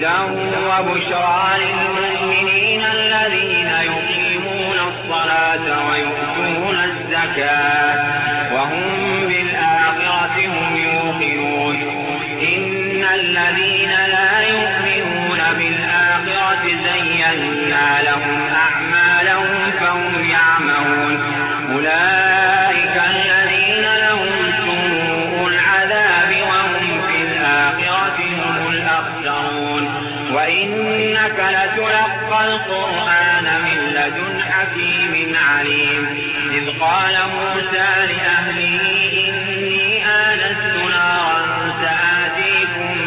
هدى وبشرى للمؤمنين الذين يقيمون الصلاة ويؤتون الزكاة وهم بالآخرة هم يوقنون إن الذين لا يؤمنون بالآخرة زينا لهم أعمالهم فهم يعمهون أولئك الذين لهم سوء العذاب وهم في الآخرة هم الأخسرون وإنك لتلقى القرآن من لدن حكيم عليم إذ قال موسى لأهله إني آنست نارا سآتيكم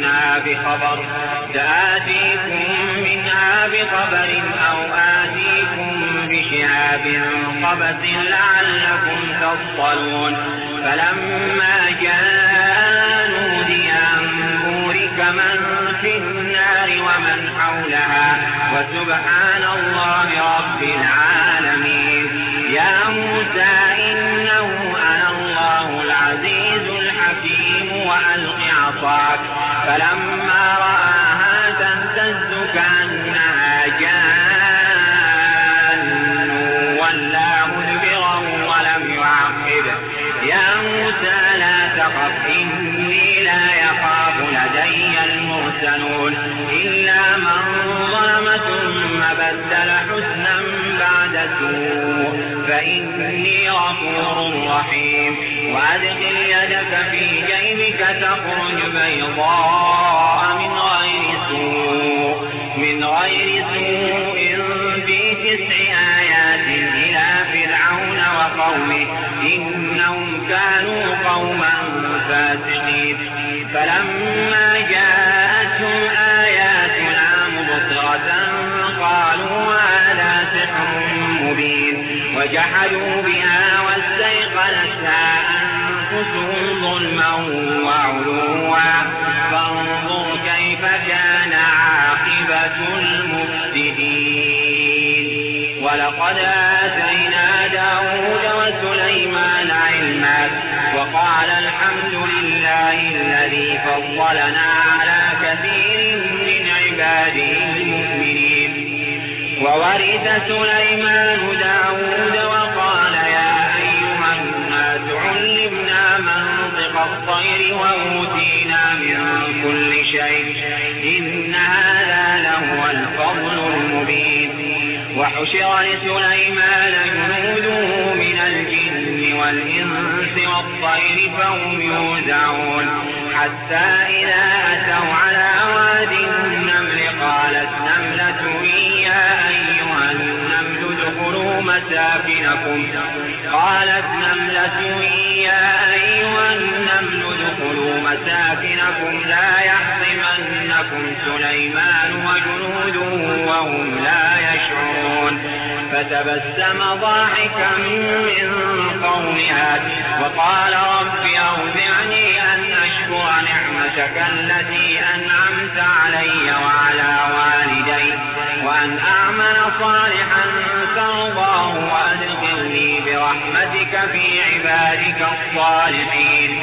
منها بخبر أو آتيكم بشهاب قبس لعلكم تصطلون فلما جاء نودي أن بورك من في النار ومن حولها وسبحان الله رب العالمين يا موسى إنه أنا الله العزيز الحكيم وألق عصاك فلما رآها تهتز كأنها جان ولا مدبرا ولم يعقب يا موسى لا تخف إني لا يخاف لدي المرسلون إلا من ظلم ثم بدل حسنا بعد سوء فإني غفور رحيم وأدخل يدك في جيبك تخرج بيضاء من غير سوء في 9 آيات إلى فرعون وقومه إنهم كانوا قوما فاسقين فلما جاءتهم آياتنا مبصرة قالوا هذا سحر مبين وجحدوا بها واستيقنتها أنفسهم ظلما وعلوا فانظر كيف كان عاقبة المفسدين ولقد آتينا داود وسليمان علما وقال الحمد لله الذي فضلنا على كثير من عباده المؤمنين وورث سليمان داود وقال يا أيها الناس علمنا منطق الطير وأوتينا من كل شيء إن هذا لهو الفضل المبين وحشر لسليمان جنوده من الجن والإنس والطير فهم يوزعون حتى إذا أتوا على واد النمل قالت نملة يا أيها النمل ادخلوا مساكنكم لا يحطمنكم سليمان وجنوده وهم لا يشعرون فتبسم ضاحكا من قولها وقال رب أوزعني أن أشكر نعمتك التي أنعمت علي وعلى والدي وأن أعمل صالحا ترضاه وأدخلني برحمتك في عبادك الصالحين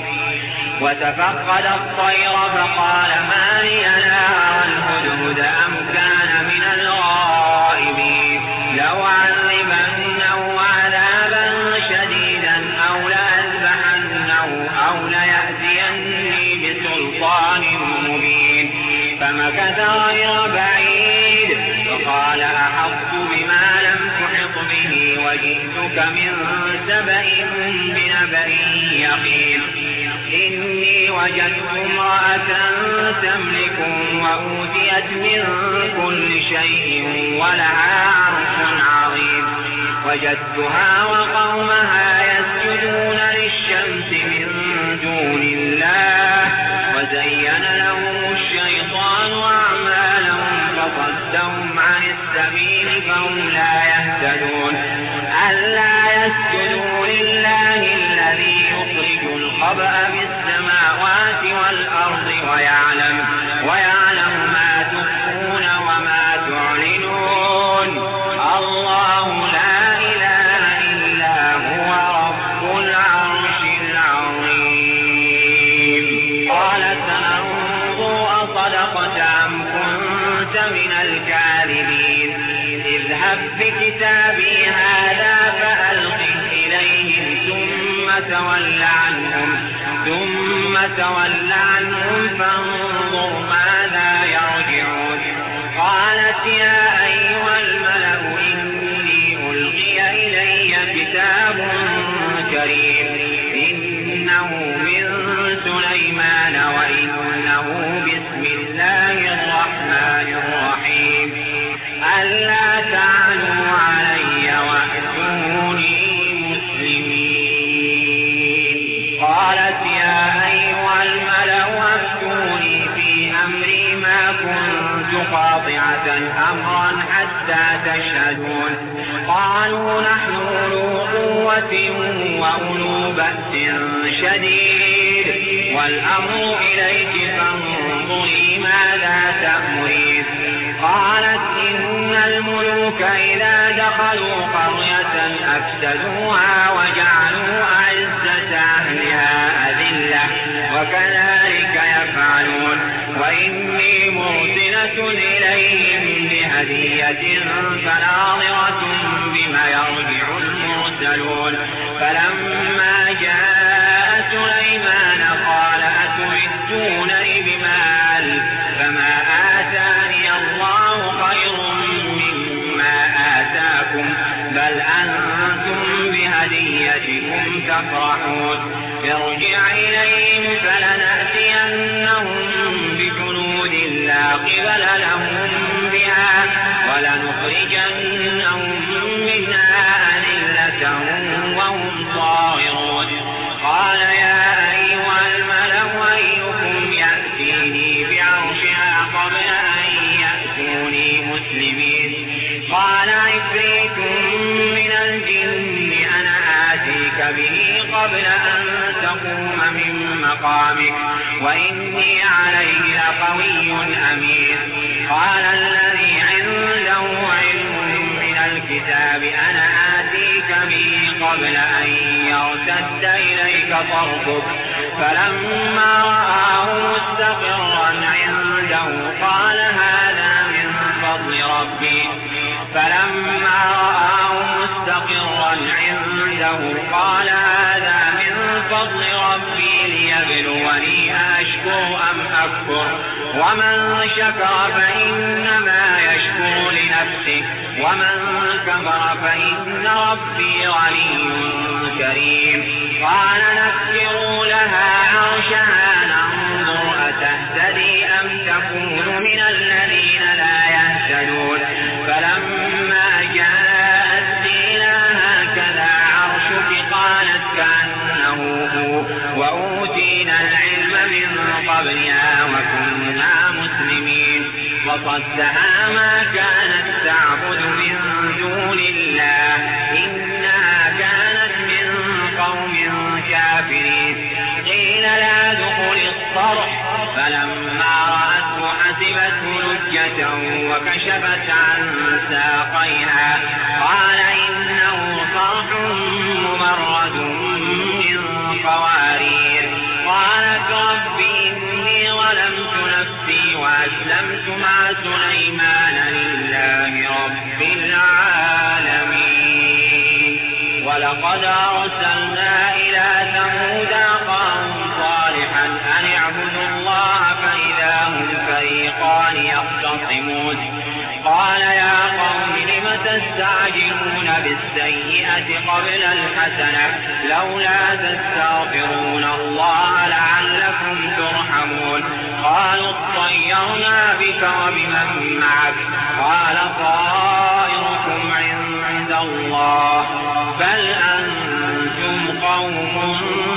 وتفقد الطير فقال ما لي لا أرى الهدهد أم كان من الغائبين لأعذبنه عذابا شديدا أو لأذبحنه أو ليأتيني بسلطان مبين فمكث غير بعيد فقال أحطت بما لم تحط به وجئتك من سبأ بنبأ يقين إني وجدت امرأة تملكهم وأوتيت من كل شيء ولها عرش عظيم وجدتها وقومها يسجدون للشمس من دون الله وزين لهم الشيطان أعمالهم فصدهم عن السبيل فهم لا يهتدون ألا يسجدوا لله الذي يخرج الخبأ بالسماوات والأرض ويعلم ما تخفون وما تعلنون الله لا إله إلا هو رب العرش العظيم قال سننظر أصدقت أم كتابي هذا فألقه إليهم ثم تول عنهم فانظر ماذا يرجعون. قالت يا أيها الملأ إني ألقي إلي كتاب كريم إنه من سليمان وإنه بسم الله الرحمن الرحيم ألا تعلوا علي وأتوني مسلمين. قالت يا أيها الملأ أفتوني في أمري ما كنت قاطعة أمرا حتى تشهدون. قالوا نحن أولو قوة وأولو بأس شديد والأمر إليك فانظري ماذا تأمرين. قالت إن الملوك إذا دخلوا قرية أفسدوها وجعلوا أعزة أهلها أذلة وكذلك يفعلون. وإني مرسلة إليهم بهدية فناظرة بما يرجع المرسلون. فلما جاء سليمان قال أتمدونني بمال فما آتاني الله خير مما آتاكم بل أنتم بهديتكم تفرحون. ارجع إليهم فلنأتينهم بجنود لا قبل لهم بها ولنخرجنهم منها أذلة وهم صاغرون. قال يا أيها الملأ أيكم يأتيني بعرشها قبل أن يأتوني مسلمين. قال عفريت من الجن أنا آتيك به قبل أن تقوم من مقامك وإني عليه لقوي أمين. قال الذي عنده علم من الكتاب أنا آتيك به قبل أن يرتد إليك طرفك. فلما رآه مستقرا عنده قال هذا من فضل ربي. ليبلوني أشكر أم أكفر ومن شكر فإنما يشكر لنفسه ومن كفر فإن ربي غني كريم. قال نكروا لها عرشها ننظر أتهتدي أم تكون من الذين لا يهتدون. فلما جاءت قيل هكذا عرشك قالت كأنه هو وأوتينا العلم من قبلها وكنا مسلمين. وصدها ما كانت تعبد من دون الله إنها كانت من قوم كافرين. قيل لا دخل الصرح فلما رأته حسبته لجة وكشفت عن ساقيها قال إنه صرح ممرد من قوارير. قالت رب إني ظلمت نفسي وأسلمت مع سليمان لله رب العالمين. ولقد أرسلنا إلى ثمود أخاهم صالحا أن اعبدوا الله فإذا هم فريقان يختصمون. قال يا قوم لم تستعجلون بالسيئة قبل الحسنة لولا تستغفرون الله لعلكم ترحمون. قالوا اطيرنا بك وبمن معك قال طائركم عند الله بل أنتم قوم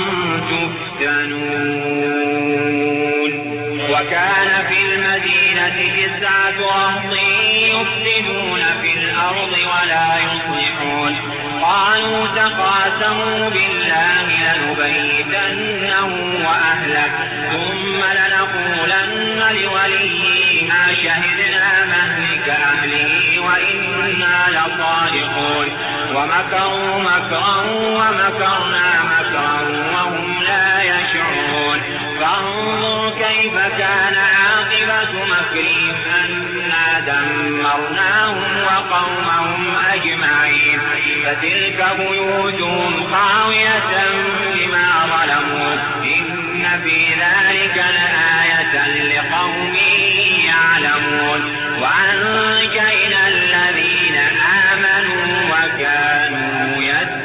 تفتنون. وكان في المدينة 9 رهط يفسدون في الأرض ولا يصلحون. قالوا تقاسموا بالله لنبيتنه وأهله ثم لنقولن لوليه ما شهدنا مهلك أهله وإنا لصادقون. ومكروا مكرا ومكرنا مكرا وهم لا يشعرون. فانظر كيف كان عاقبة مكرهم أنا دمرناهم قومهم أجمعين فتلك بيوتهم خاوية بما ظلموا إن في ذلك لآية لقوم يعلمون وأنجينا الذين آمنوا وكانوا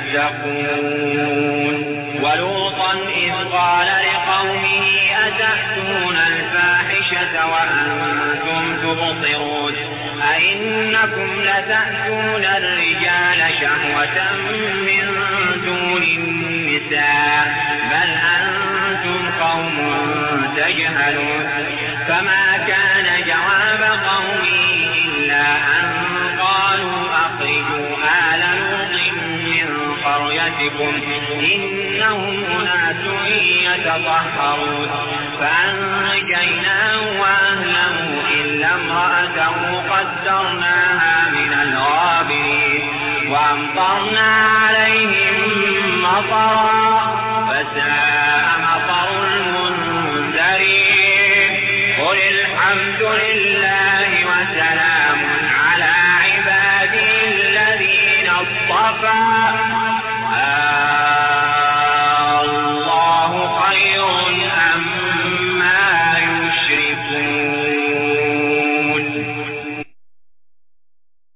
يتقون ولوطا إذ قال لقومه أتأتون الفاحشة وأنتم تبصرون أئنكم لتأتون الرجال شهوة من دون النساء بل أنتم قوم تجهلون فما كان جواب قومه إلا أن قالوا أخرجوا آل لوط من قريتكم إنهم أناس يتطهرون فأنجيناه وأهله إلا امرأته قدرناها من الغابرين وأمطرنا عليهم مطرا فساء مطر المنذرين قل الحمد لله وسلام على عباده الذين اصطفى